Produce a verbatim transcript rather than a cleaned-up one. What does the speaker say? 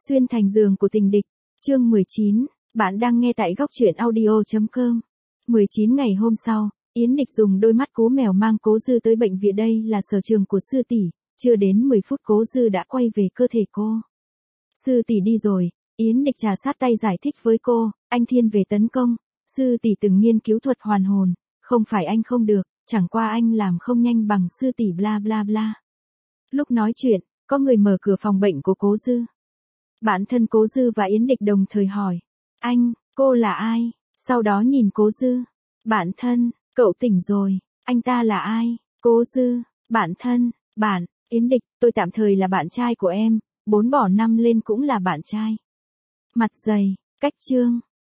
Xuyên thành giường của tình địch, chương mười chín, bạn đang nghe tại góc truyện audio chấm com. mười chín ngày hôm sau, Yến Địch dùng đôi mắt cố mèo mang Cố Dư tới bệnh viện, đây là sở trường của sư tỷ, chưa đến mười phút Cố Dư đã quay về cơ thể cô. Sư tỷ đi rồi, Yến Địch trà sát tay giải thích với cô, anh thiên về tấn công, sư tỷ từng nghiên cứu thuật hoàn hồn, không phải anh không được, chẳng qua anh làm không nhanh bằng sư tỷ bla bla bla. Lúc nói chuyện, có người mở cửa phòng bệnh của Cố Dư. Bản thân Cố Dư và Yến Địch đồng thời hỏi, anh, cô là ai? Sau đó nhìn Cố Dư, bạn thân, cậu tỉnh rồi, anh ta là ai? Cố Dư, bạn thân, bạn, Yến Địch, tôi tạm thời là bạn trai của em, bốn bỏ năm lên cũng là bạn trai. Mặt dày, cách chương.